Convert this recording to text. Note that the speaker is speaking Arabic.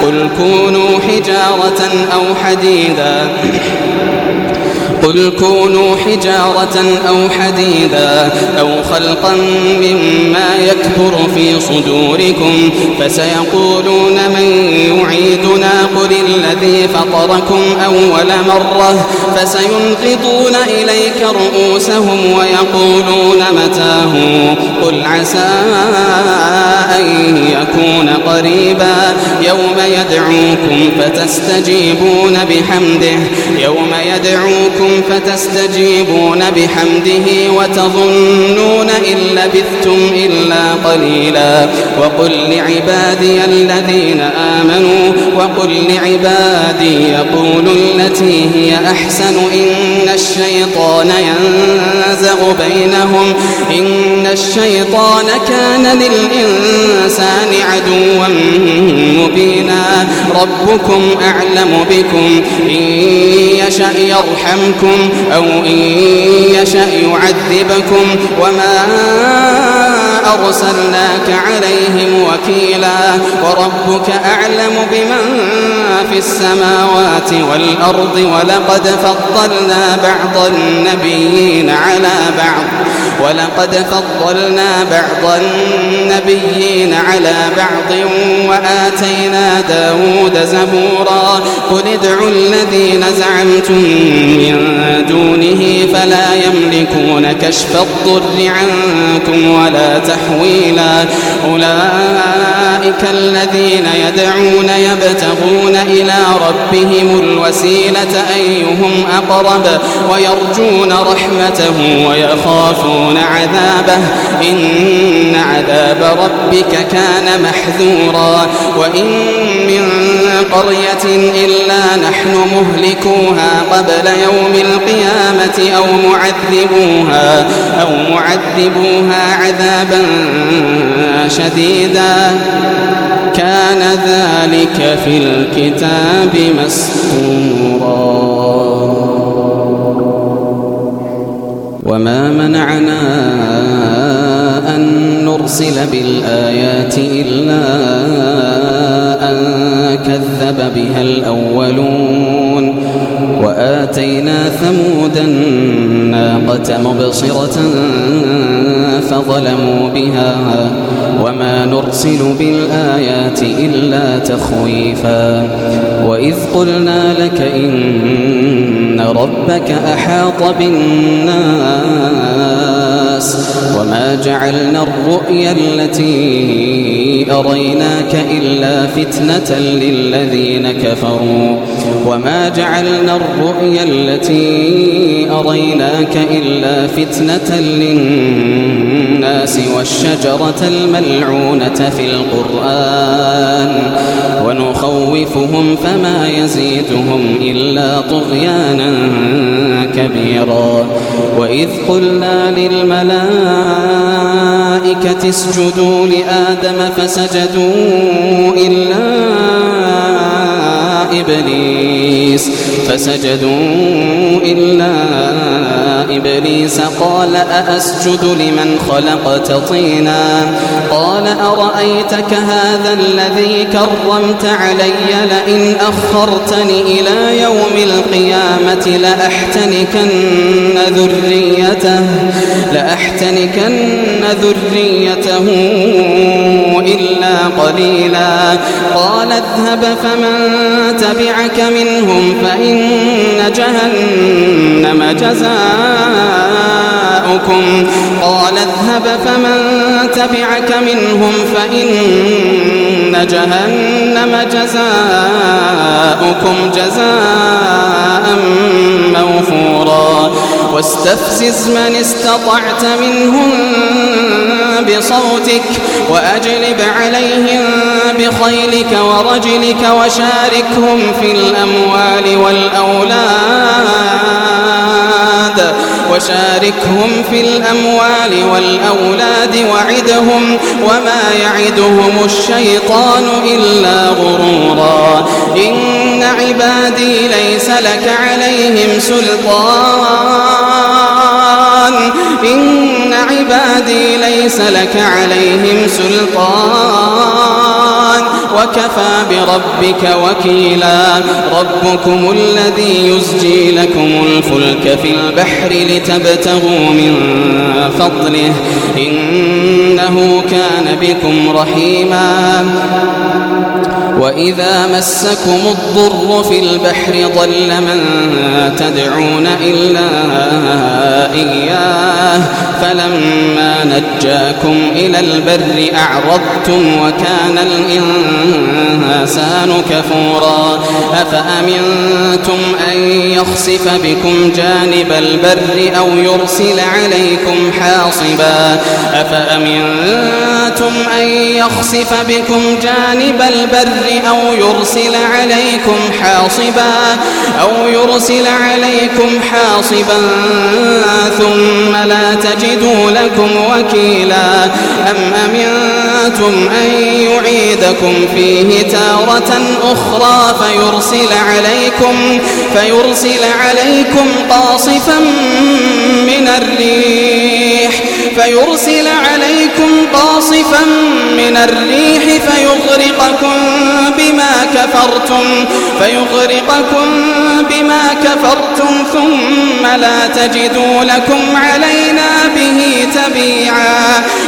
قل كونوا حجارة أو حديدا أو خلقا مما يكبر في صدوركم فسيقولون من يعيدنا قل الذي فطركم أول مرة فسينغضون إليك رؤوسهم ويقولون متاه قل عسى أن يكون قريبا يوم يدعوكم فتستجيبون وتظنون إن لبثتم إلا قليلا وقل لعبادي يقولوا التي هي أحسن إن الشيطان كان للإنسان عدوا مبينا ربكم أعلم بكم إن يشأ يرحمكم أو إن يشأ يعذبكم وما أرسلناك عليهم وكيلا وربك أعلم بمن في السماوات والأرض ولقد فضلنا بعض النبيين على بعض وآتينا داود زبورا قل ادعوا الذين زعمتم من دونه فلا يملكون كشف الضر عنكم ولا تحويلا أولئك الذين يدعون يبتغون إلى ربهم الوسيلة أيهم أقرب ويرجون رحمته ويخافون عذابه إن عذاب ربك كان محذورا وإن من قرية إلا نحن مهلكوها قبل يوم القيامة أو معذبوها عذابا شديدا كان ذلك في الكتاب مسطورا وما منعنا أن نرسل بالآيات إلا أن كذب بها الأولون وآتينا ثمود الناقة مبصرة فظلموا بها وما نرسل بالآيات إلا تخويفا وإذ قلنا لك إن ربك أحاط بالناس وما جعلنا الرؤيا التي أريناك إلا فتنة للذين كفروا للناس والشجرة الملعونة في القرآن ونخوفهم فما يزيدهم إلا طغيانا كبيرا وإذ قلنا للملائكة اسجدوا لآدم فسجدوا إلا إبليس قال أأسجد لمن خلقت طينا قال أرأيتك هذا الذي كرمت علي لئن أخرتني إلى يوم القيامة لأحتنكن ذريته إلا قليلا قال اذهب فمن تبعك منهم فإن جهنم جزاؤكم جزاء موفورا واستفزز من استطعت منهم بصوتك وأجلب عليهم بخيلك ورجلك وشاركهم في الأموال والأولاد وعدهم وما يعدهم الشيطان إلا غرورا إن عبادي ليس لك عليهم سلطان وكفى بربك وكيلا ربكم الذي يزجي لكم الفلك في البحر لتبتغوا من فضله إنه كان بكم رحيما وإذا مسكم الضر في البحر ضل من تدعون إلا إياه فلما نجاكم إلى البر أعرضتم وكان الإنسان كفورا أفأمنتم أن يخسف بكم جانب البر أو يرسل عليكم حاصبا أفأمنتم أن يخسف بكم جانب البر أو يرسل عليكم حاصبا ثم لا تجدوا لكم وكيلا أم أمنتم أن يعيدكم فيه تارة أخرى فيرسل عليكم قاصفا من الريح فيغرقكم بما كفرتم ثم لا تجدوا لكم علينا به تبيعا